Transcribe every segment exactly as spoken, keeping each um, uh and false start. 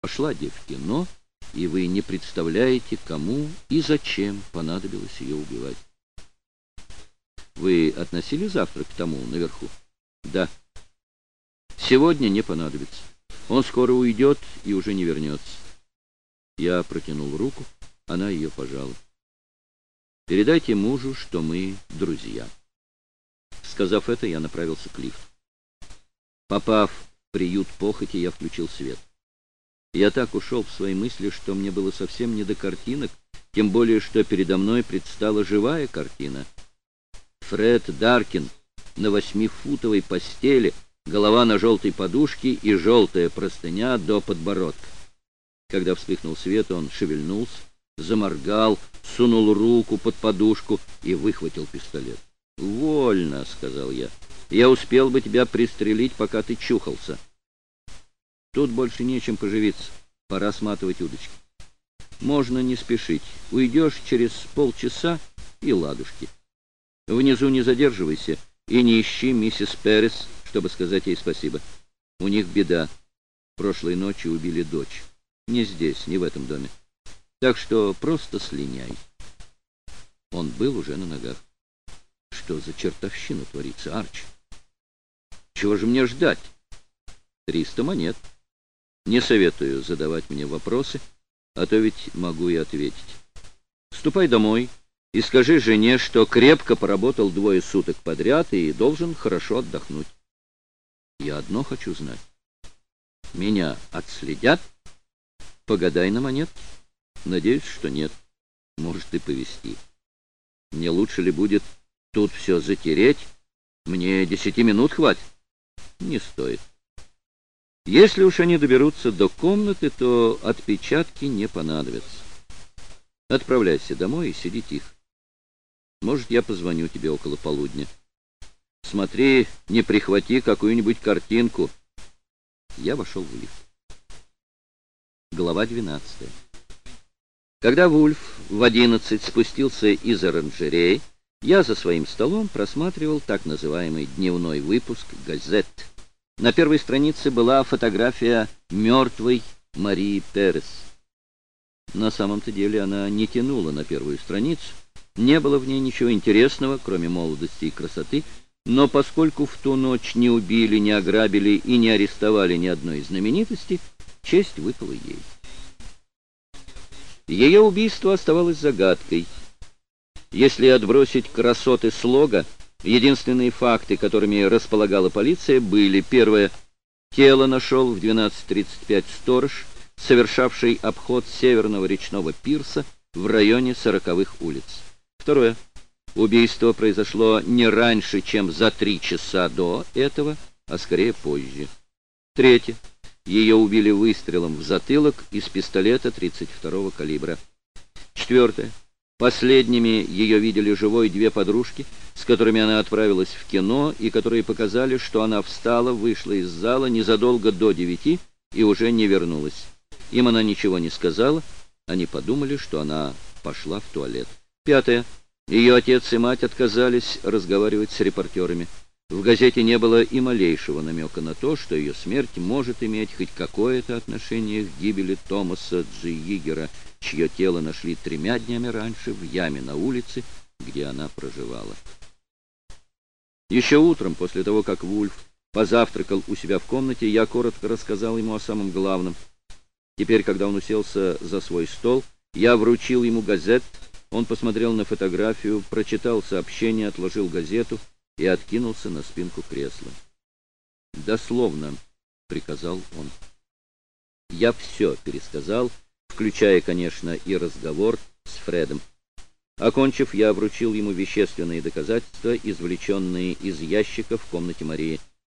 пошла де в кино, и вы не представляете, кому и зачем понадобилось ее убивать. Вы относили завтрак к тому наверху? Да. Сегодня не понадобится. Он скоро уйдет и уже не вернется. Я протянул руку, она ее пожала. Передайте мужу, что мы друзья. Сказав это, я направился к лифту. Попав в приют похоти, я включил свет. Я так ушел в свои мысли, что мне было совсем не до картинок, тем более, что передо мной предстала живая картина. Фред Даркин на восьмифутовой постели, голова на желтой подушке и желтая простыня до подбородка. Когда вспыхнул свет, он шевельнулся, заморгал, сунул руку под подушку и выхватил пистолет. «Вольно», — сказал я. «Я успел бы тебя пристрелить, пока ты чухался. Тут больше нечем поживиться. Пора сматывать удочки. Можно не спешить. Уйдешь через полчаса и ладушки. Внизу не задерживайся и не ищи миссис Перес, чтобы сказать ей спасибо. У них беда. Прошлой ночью убили дочь. Не здесь, не в этом доме. Так что просто слиняй». Он был уже на ногах. «Что за чертовщина творится, Арчи? Чего же мне ждать?» «Триста монет. Не советую задавать мне вопросы, а то ведь могу и ответить. Ступай домой и скажи жене, что крепко поработал двое суток подряд и должен хорошо отдохнуть. Я одно хочу знать. Меня отследят? Погадай на монет. Надеюсь, что нет. Может и повезти. Мне лучше ли будет тут все затереть? Мне десяти минут хватит? Не стоит. Если уж они доберутся до комнаты, то отпечатки не понадобятся. Отправляйся домой и сиди тихо. Может, я позвоню тебе около полудня. Смотри, не прихвати какую-нибудь картинку». Я вошел в лифт. Глава двенадцатая. Когда Вульф в одиннадцать спустился из оранжереи, я за своим столом просматривал так называемый дневной выпуск газет. На первой странице была фотография мертвой Марии Перес. На самом-то деле она не тянула на первую страницу, не было в ней ничего интересного, кроме молодости и красоты, но поскольку в ту ночь не убили, не ограбили и не арестовали ни одной знаменитости, честь выпала ей. Ее убийство оставалось загадкой. Если отбросить красоты слога, единственные факты, которыми располагала полиция, были: первое, тело нашел в двенадцать тридцать пять сторож, совершавший обход северного речного пирса в районе Сороковых улиц. Второе, убийство произошло не раньше, чем за три часа до этого, а скорее позже. Третье, ее убили выстрелом в затылок из пистолета тридцать второго калибра. Четвертое, последними ее видели живой две подружки, с которыми она отправилась в кино, и которые показали, что она встала, вышла из зала незадолго до девяти и уже не вернулась. Им она ничего не сказала, они подумали, что она пошла в туалет. Пятое. Ее отец и мать отказались разговаривать с репортерами. В газете не было и малейшего намека на то, что ее смерть может иметь хоть какое-то отношение к гибели Томаса Джейгера, чье тело нашли тремя днями раньше в яме на улице, где она проживала. Еще утром, после того, как Вульф позавтракал у себя в комнате, я коротко рассказал ему о самом главном. Теперь, когда он уселся за свой стол, я вручил ему газет, он посмотрел на фотографию, прочитал сообщение, отложил газету и откинулся на спинку кресла. «Дословно», — приказал он. Я все пересказал, включая, конечно, и разговор с Фредом. Окончив, я вручил ему вещественные доказательства, извлеченные из ящика в комнате Марии.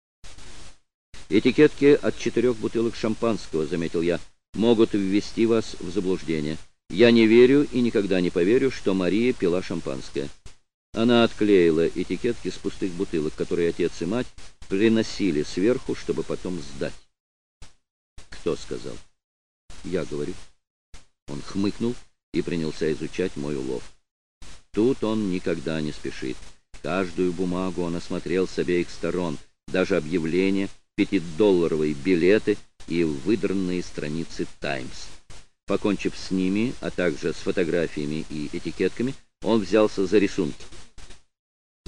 «Этикетки от четырех бутылок шампанского», — заметил я, — «могут ввести вас в заблуждение. Я не верю и никогда не поверю, что Мария пила шампанское». Она отклеила этикетки с пустых бутылок, которые отец и мать приносили сверху, чтобы потом сдать. «Кто сказал?» «Я говорю». Он хмыкнул и принялся изучать мой улов. Тут он никогда не спешит. Каждую бумагу он осмотрел с обеих сторон, даже объявление, пятидолларовые билеты и выдранные страницы «Таймс». Покончив с ними, а также с фотографиями и этикетками, он взялся за рисунки.